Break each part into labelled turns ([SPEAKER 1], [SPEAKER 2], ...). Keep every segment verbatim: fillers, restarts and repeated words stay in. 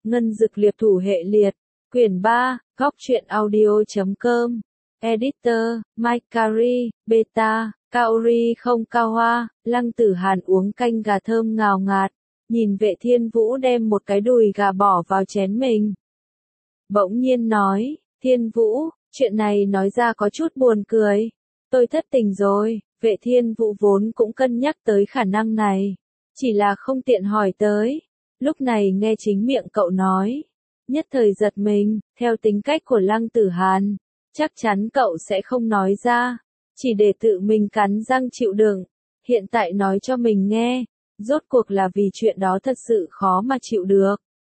[SPEAKER 1] Ngân Dực Liệp Thủ Hệ Liệt, Quyển ba, góc truyện audio chấm com, Editor, Mike Carey, Beta, Kaori không cao hoa, Lăng Tử Hàn uống canh gà thơm ngào ngạt, nhìn Vệ Thiên Vũ đem một cái đùi gà bỏ vào chén mình. Bỗng nhiên nói, Thiên Vũ, chuyện này nói ra có chút buồn cười. Tôi thất tình rồi. Vệ Thiên Vũ vốn cũng cân nhắc tới khả năng này, chỉ là không tiện hỏi tới. Lúc này nghe chính miệng cậu nói, nhất thời giật mình, theo tính cách của Lăng Tử Hàn, chắc chắn cậu sẽ không nói ra, chỉ để tự mình cắn răng chịu đựng. Hiện tại nói cho mình nghe, rốt cuộc là vì chuyện đó thật sự khó mà chịu được,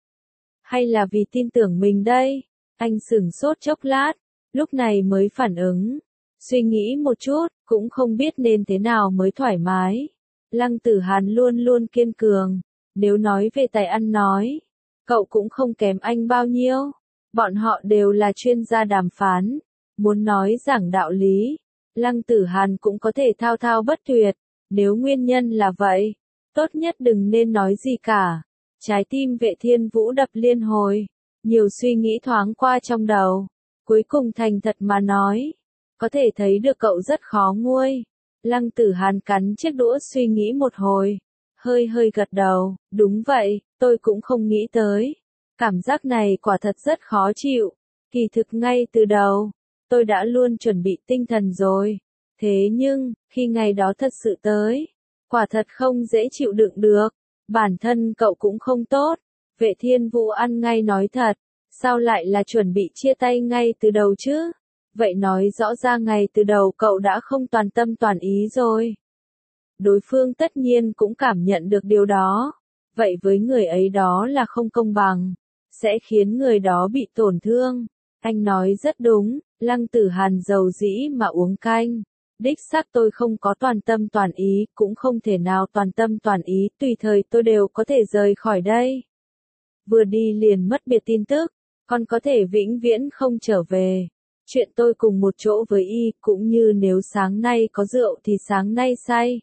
[SPEAKER 1] hay là vì tin tưởng mình đây? Anh sửng sốt chốc lát, lúc này mới phản ứng, suy nghĩ một chút, cũng không biết nên thế nào mới thoải mái. Lăng Tử Hàn luôn luôn kiên cường, nếu nói về tài ăn nói, cậu cũng không kém anh bao nhiêu. Bọn họ đều là chuyên gia đàm phán, muốn nói giảng đạo lý, Lăng Tử Hàn cũng có thể thao thao bất tuyệt. Nếu nguyên nhân là vậy, tốt nhất đừng nên nói gì cả. Trái tim Vệ Thiên Vũ đập liên hồi, nhiều suy nghĩ thoáng qua trong đầu, cuối cùng thành thật mà nói, có thể thấy được cậu rất khó nguôi. Lăng Tử Hàn cắn chiếc đũa suy nghĩ một hồi, hơi hơi gật đầu, đúng vậy, tôi cũng không nghĩ tới. Cảm giác này quả thật rất khó chịu, kỳ thực ngay từ đầu, tôi đã luôn chuẩn bị tinh thần rồi. Thế nhưng, khi ngày đó thật sự tới, quả thật không dễ chịu đựng được. Bản thân cậu cũng không tốt. Vệ Thiên Vũ ăn ngay nói thật, sao lại là chuẩn bị chia tay ngay từ đầu chứ? Vậy nói rõ ra ngay từ đầu cậu đã không toàn tâm toàn ý rồi. Đối phương tất nhiên cũng cảm nhận được điều đó. Vậy với người ấy đó là không công bằng, sẽ khiến người đó bị tổn thương. Anh nói rất đúng, Lăng Tử Hàn dầu dĩ mà uống canh. Đích xác tôi không có toàn tâm toàn ý, cũng không thể nào toàn tâm toàn ý, tùy thời tôi đều có thể rời khỏi đây. Vừa đi liền mất biệt tin tức, còn có thể vĩnh viễn không trở về. Chuyện tôi cùng một chỗ với y, cũng như nếu sáng nay có rượu thì sáng nay say.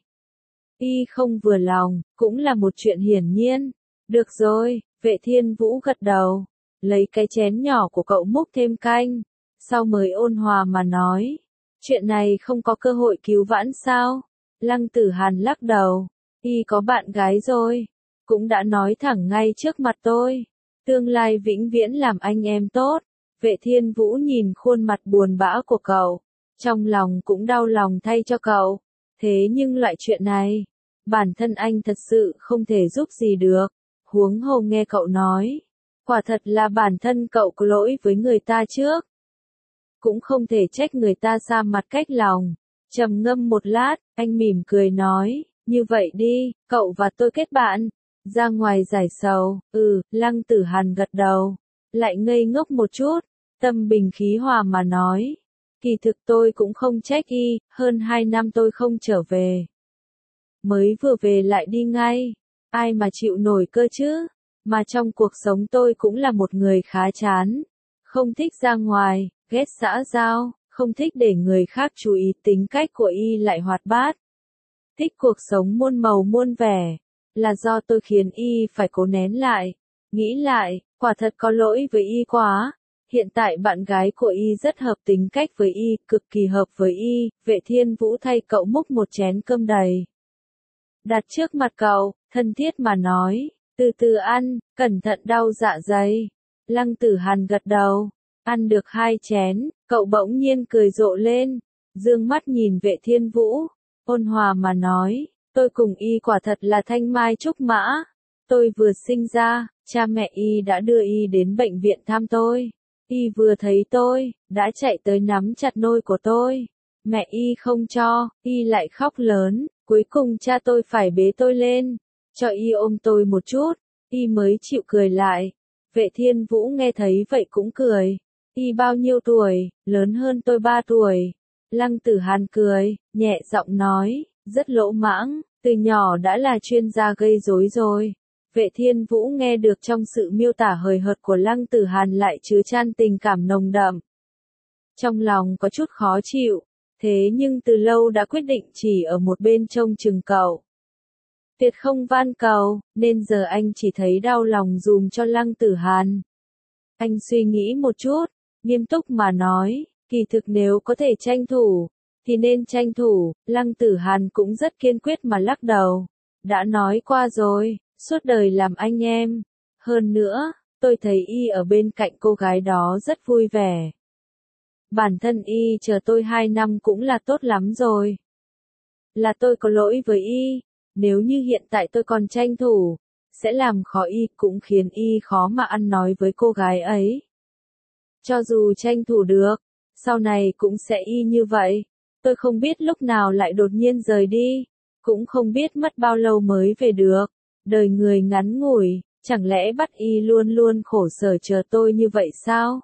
[SPEAKER 1] Y không vừa lòng, cũng là một chuyện hiển nhiên. Được rồi, Vệ Thiên Vũ gật đầu, lấy cái chén nhỏ của cậu múc thêm canh, sau mới ôn hòa mà nói. Chuyện này không có cơ hội cứu vãn sao? Lăng Tử Hàn lắc đầu, y có bạn gái rồi, cũng đã nói thẳng ngay trước mặt tôi, tương lai vĩnh viễn làm anh em tốt. Vệ Thiên Vũ nhìn khuôn mặt buồn bã của cậu, trong lòng cũng đau lòng thay cho cậu. Thế nhưng loại chuyện này, bản thân anh thật sự không thể giúp gì được. Huống hồ nghe cậu nói, quả thật là bản thân cậu có lỗi với người ta trước. Cũng không thể trách người ta xa mặt cách lòng. Trầm ngâm một lát, anh mỉm cười nói, như vậy đi, cậu và tôi kết bạn, ra ngoài giải sầu. Ừ, Lăng Tử Hàn gật đầu, lại ngây ngốc một chút, tâm bình khí hòa mà nói, kỳ thực tôi cũng không trách y, hơn hai năm tôi không trở về. Mới vừa về lại đi ngay, ai mà chịu nổi cơ chứ, mà trong cuộc sống tôi cũng là một người khá chán, không thích ra ngoài, ghét xã giao, không thích để người khác chú ý. Tính cách của y lại hoạt bát, thích cuộc sống muôn màu muôn vẻ, là do tôi khiến y phải cố nén lại. Nghĩ lại, quả thật có lỗi với y quá. Hiện tại bạn gái của y rất hợp tính cách với y, cực kỳ hợp với y. Vệ Thiên Vũ thay cậu múc một chén cơm đầy, đặt trước mặt cậu, thân thiết mà nói, từ từ ăn, cẩn thận đau dạ dày. Lăng Tử Hàn gật đầu, ăn được hai chén, cậu bỗng nhiên cười rộ lên, dương mắt nhìn Vệ Thiên Vũ, ôn hòa mà nói, tôi cùng y quả thật là thanh mai trúc mã. Tôi vừa sinh ra, cha mẹ y đã đưa y đến bệnh viện thăm tôi. Y vừa thấy tôi, đã chạy tới nắm chặt nôi của tôi. Mẹ y không cho, y lại khóc lớn, cuối cùng cha tôi phải bế tôi lên, cho y ôm tôi một chút, y mới chịu cười lại. Vệ Thiên Vũ nghe thấy vậy cũng cười. Y bao nhiêu tuổi? Lớn hơn tôi ba tuổi. Lăng Tử Hàn cười, nhẹ giọng nói, rất lỗ mãng, từ nhỏ đã là chuyên gia gây rối rồi. Vệ Thiên Vũ nghe được trong sự miêu tả hời hợt của Lăng Tử Hàn lại chứa chan tình cảm nồng đậm. Trong lòng có chút khó chịu, thế nhưng từ lâu đã quyết định chỉ ở một bên trông chừng cậu. tuyệt không van cầu, nên giờ anh chỉ thấy đau lòng dùm cho Lăng Tử Hàn. Anh suy nghĩ một chút, nghiêm túc mà nói, kỳ thực nếu có thể tranh thủ, thì nên tranh thủ. Lăng Tử Hàn cũng rất kiên quyết mà lắc đầu. Đã nói qua rồi, suốt đời làm anh em. Hơn nữa, tôi thấy y ở bên cạnh cô gái đó rất vui vẻ. Bản thân y chờ tôi hai năm cũng là tốt lắm rồi. Là tôi có lỗi với y, nếu như hiện tại tôi còn tranh thủ, sẽ làm khó y, cũng khiến y khó mà ăn nói với cô gái ấy. Cho dù tranh thủ được, sau này cũng sẽ y như vậy. Tôi không biết lúc nào lại đột nhiên rời đi, cũng không biết mất bao lâu mới về được. Đời người ngắn ngủi, chẳng lẽ bắt y luôn luôn khổ sở chờ tôi như vậy sao?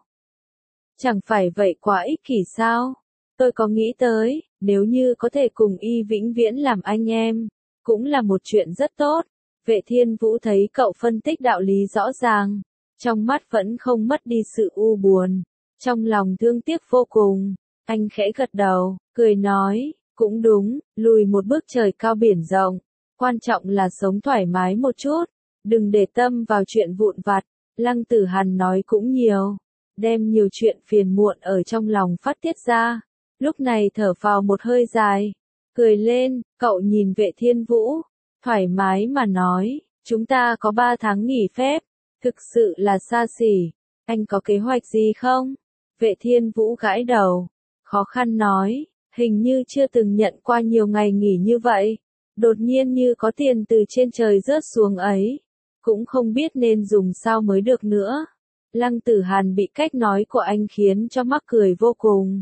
[SPEAKER 1] Chẳng phải vậy quá ích kỷ sao? Tôi có nghĩ tới, nếu như có thể cùng y vĩnh viễn làm anh em, cũng là một chuyện rất tốt. Vệ Thiên Vũ thấy cậu phân tích đạo lý rõ ràng, trong mắt vẫn không mất đi sự u buồn, trong lòng thương tiếc vô cùng. Anh khẽ gật đầu, cười nói, cũng đúng, lùi một bước trời cao biển rộng, quan trọng là sống thoải mái một chút, đừng để tâm vào chuyện vụn vặt. Lăng Tử Hàn nói cũng nhiều, đem nhiều chuyện phiền muộn ở trong lòng phát tiết ra. Lúc này thở phào một hơi dài, cười lên, cậu nhìn Vệ Thiên Vũ, thoải mái mà nói, chúng ta có ba tháng nghỉ phép, thực sự là xa xỉ, anh có kế hoạch gì không? Vệ Thiên Vũ gãi đầu, khó khăn nói, hình như chưa từng nhận qua nhiều ngày nghỉ như vậy, đột nhiên như có tiền từ trên trời rớt xuống ấy, cũng không biết nên dùng sao mới được nữa. Lăng Tử Hàn bị cách nói của anh khiến cho mắc cười vô cùng.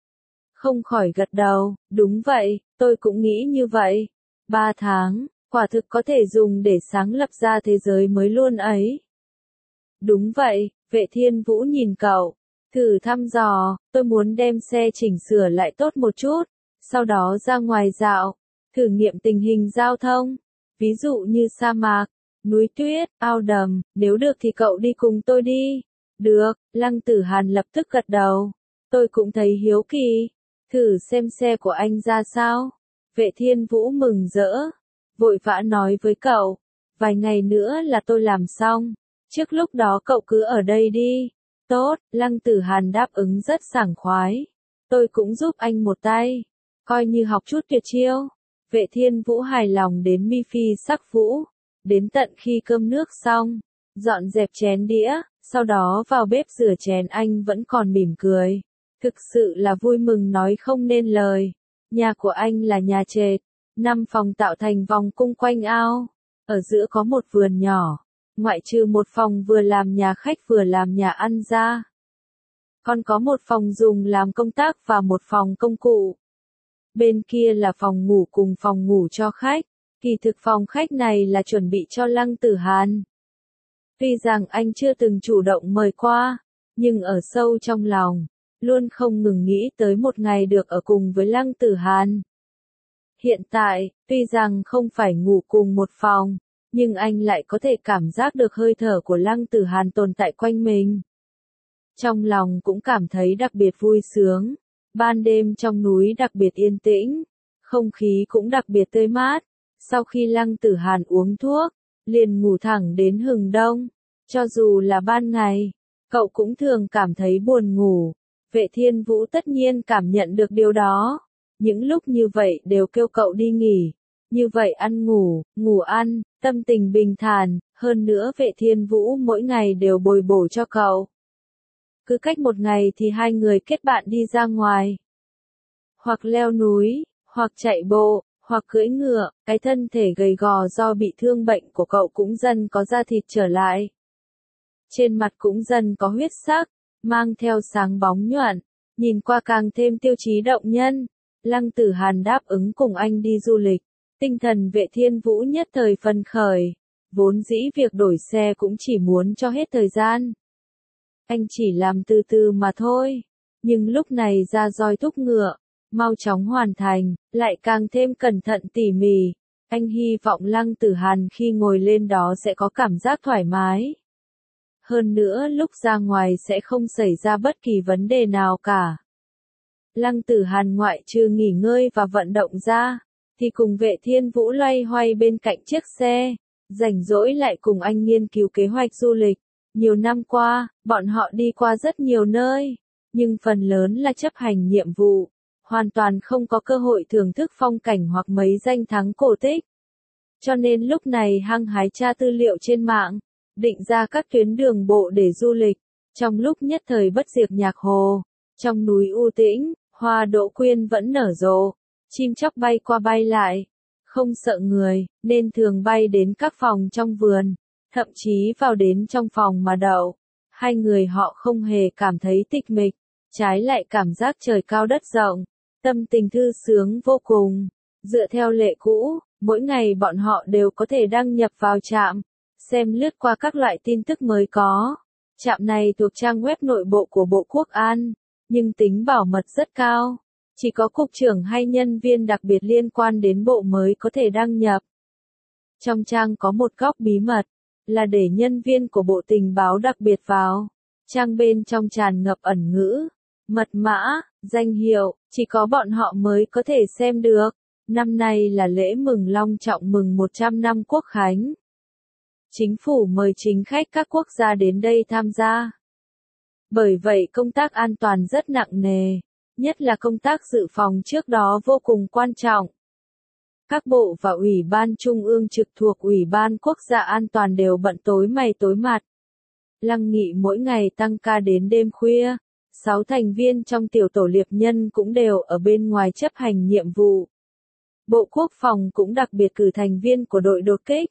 [SPEAKER 1] Không khỏi gật đầu, đúng vậy, tôi cũng nghĩ như vậy. Ba tháng, quả thực có thể dùng để sáng lập ra thế giới mới luôn ấy. Đúng vậy, Vệ Thiên Vũ nhìn cậu, thử thăm dò, tôi muốn đem xe chỉnh sửa lại tốt một chút, sau đó ra ngoài dạo, thử nghiệm tình hình giao thông, ví dụ như sa mạc, núi tuyết, ao đầm, nếu được thì cậu đi cùng tôi đi. Được, Lăng Tử Hàn lập tức gật đầu, tôi cũng thấy hiếu kỳ, thử xem xe của anh ra sao. Vệ Thiên Vũ mừng rỡ, vội vã nói với cậu, vài ngày nữa là tôi làm xong, trước lúc đó cậu cứ ở đây đi. Tốt, Lăng Tử Hàn đáp ứng rất sảng khoái, tôi cũng giúp anh một tay, coi như học chút tuyệt chiêu. Vệ Thiên Vũ hài lòng đến mi phi sắc vũ, đến tận khi cơm nước xong, dọn dẹp chén đĩa, sau đó vào bếp rửa chén, anh vẫn còn mỉm cười. Thực sự là vui mừng nói không nên lời. Nhà của anh là nhà trệt, năm phòng tạo thành vòng cung quanh ao, ở giữa có một vườn nhỏ, ngoại trừ một phòng vừa làm nhà khách vừa làm nhà ăn ra. Còn có một phòng dùng làm công tác và một phòng công cụ. Bên kia là phòng ngủ cùng phòng ngủ cho khách, kỳ thực phòng khách này là chuẩn bị cho Lăng Tử Hàn. Tuy rằng anh chưa từng chủ động mời qua, nhưng ở sâu trong lòng, luôn không ngừng nghĩ tới một ngày được ở cùng với Lăng Tử Hàn. Hiện tại, tuy rằng không phải ngủ cùng một phòng, nhưng anh lại có thể cảm giác được hơi thở của Lăng Tử Hàn tồn tại quanh mình. Trong lòng cũng cảm thấy đặc biệt vui sướng. Ban đêm trong núi đặc biệt yên tĩnh, không khí cũng đặc biệt tươi mát. Sau khi Lăng Tử Hàn uống thuốc, liền ngủ thẳng đến hừng đông. Cho dù là ban ngày, cậu cũng thường cảm thấy buồn ngủ. Vệ Thiên Vũ tất nhiên cảm nhận được điều đó. Những lúc như vậy đều kêu cậu đi nghỉ. Như vậy ăn ngủ, ngủ ăn, tâm tình bình thản. Hơn nữa Vệ Thiên Vũ mỗi ngày đều bồi bổ cho cậu. Cứ cách một ngày thì hai người kết bạn đi ra ngoài. Hoặc leo núi, hoặc chạy bộ, hoặc cưỡi ngựa. Cái thân thể gầy gò do bị thương bệnh của cậu cũng dần có da thịt trở lại. Trên mặt cũng dần có huyết sắc, mang theo sáng bóng nhuận, nhìn qua càng thêm tiêu chí động nhân. Lăng Tử Hàn đáp ứng cùng anh đi du lịch, tinh thần Vệ Thiên Vũ nhất thời phấn khởi, vốn dĩ việc đổi xe cũng chỉ muốn cho hết thời gian. Anh chỉ làm từ từ mà thôi, nhưng lúc này ra roi thúc ngựa, mau chóng hoàn thành, lại càng thêm cẩn thận tỉ mỉ. Anh hy vọng Lăng Tử Hàn khi ngồi lên đó sẽ có cảm giác thoải mái. Hơn nữa lúc ra ngoài sẽ không xảy ra bất kỳ vấn đề nào cả. Lăng Tử Hàn ngoại trừ nghỉ ngơi và vận động ra, thì cùng Vệ Thiên Vũ loay hoay bên cạnh chiếc xe, rảnh rỗi lại cùng anh nghiên cứu kế hoạch du lịch. Nhiều năm qua, bọn họ đi qua rất nhiều nơi, nhưng phần lớn là chấp hành nhiệm vụ, hoàn toàn không có cơ hội thưởng thức phong cảnh hoặc mấy danh thắng cổ tích. Cho nên lúc này hăng hái tra tư liệu trên mạng, định ra các tuyến đường bộ để du lịch. Trong lúc nhất thời bất diệt nhạc hồ, trong núi u tĩnh, hoa đỗ quyên vẫn nở rộ, chim chóc bay qua bay lại, không sợ người, nên thường bay đến các phòng trong vườn, thậm chí vào đến trong phòng mà đậu. Hai người họ không hề cảm thấy tịch mịch, trái lại cảm giác trời cao đất rộng, tâm tình thư sướng vô cùng. Dựa theo lệ cũ, mỗi ngày bọn họ đều có thể đăng nhập vào trạm, xem lướt qua các loại tin tức mới có. Trạm này thuộc trang web nội bộ của Bộ Quốc an, nhưng tính bảo mật rất cao. Chỉ có cục trưởng hay nhân viên đặc biệt liên quan đến bộ mới có thể đăng nhập. Trong trang có một góc bí mật, là để nhân viên của Bộ Tình báo đặc biệt vào. Trang bên trong tràn ngập ẩn ngữ, mật mã, danh hiệu, chỉ có bọn họ mới có thể xem được. Năm nay là lễ mừng long trọng mừng một trăm năm Quốc khánh. Chính phủ mời chính khách các quốc gia đến đây tham gia. Bởi vậy công tác an toàn rất nặng nề, nhất là công tác dự phòng trước đó vô cùng quan trọng. Các bộ và Ủy ban Trung ương trực thuộc Ủy ban Quốc gia an toàn đều bận tối mày tối mặt. Lăng Nghị mỗi ngày tăng ca đến đêm khuya, sáu thành viên trong tiểu tổ liệp nhân cũng đều ở bên ngoài chấp hành nhiệm vụ. Bộ Quốc phòng cũng đặc biệt cử thành viên của đội đột kích.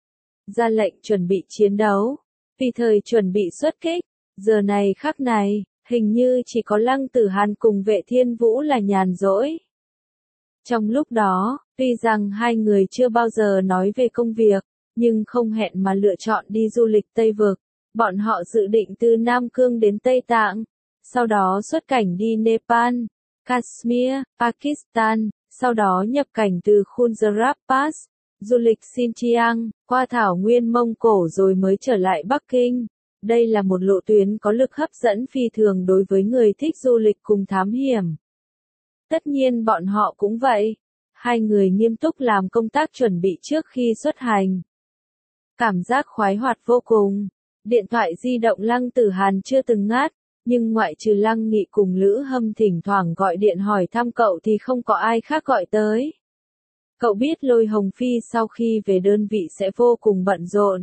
[SPEAKER 1] Ra lệnh chuẩn bị chiến đấu, vì thời chuẩn bị xuất kích, giờ này khắc này, hình như chỉ có Lăng Tử Hàn cùng Vệ Thiên Vũ là nhàn rỗi. Trong lúc đó, tuy rằng hai người chưa bao giờ nói về công việc, nhưng không hẹn mà lựa chọn đi du lịch Tây Vực. Bọn họ dự định từ Nam Cương đến Tây Tạng, sau đó xuất cảnh đi Nepal, Kashmir, Pakistan, sau đó nhập cảnh từ Khunjerab Pass, du lịch Xinjiang, qua thảo nguyên Mông Cổ rồi mới trở lại Bắc Kinh. Đây là một lộ tuyến có lực hấp dẫn phi thường đối với người thích du lịch cùng thám hiểm. Tất nhiên bọn họ cũng vậy. Hai người nghiêm túc làm công tác chuẩn bị trước khi xuất hành. Cảm giác khoái hoạt vô cùng. Điện thoại di động Lăng Tử Hàn chưa từng ngắt, nhưng ngoại trừ Lăng Nghị cùng Lữ Hâm thỉnh thoảng gọi điện hỏi thăm cậu thì không có ai khác gọi tới. Cậu biết Lôi Hồng Phi sau khi về đơn vị sẽ vô cùng bận rộn.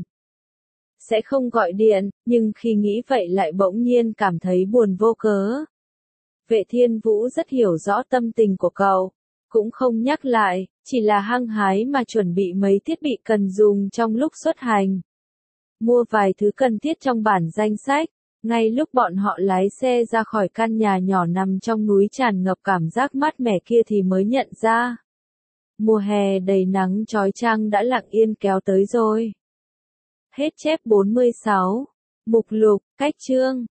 [SPEAKER 1] Sẽ không gọi điện, nhưng khi nghĩ vậy lại bỗng nhiên cảm thấy buồn vô cớ. Vệ Thiên Vũ rất hiểu rõ tâm tình của cậu, cũng không nhắc lại, chỉ là hăng hái mà chuẩn bị mấy thiết bị cần dùng trong lúc xuất hành. Mua vài thứ cần thiết trong bản danh sách, ngay lúc bọn họ lái xe ra khỏi căn nhà nhỏ nằm trong núi tràn ngập cảm giác mát mẻ kia thì mới nhận ra. Mùa hè đầy nắng chói chang đã lặng yên kéo tới rồi. Hết chép bốn mươi sáu. Mục lục, cách chương.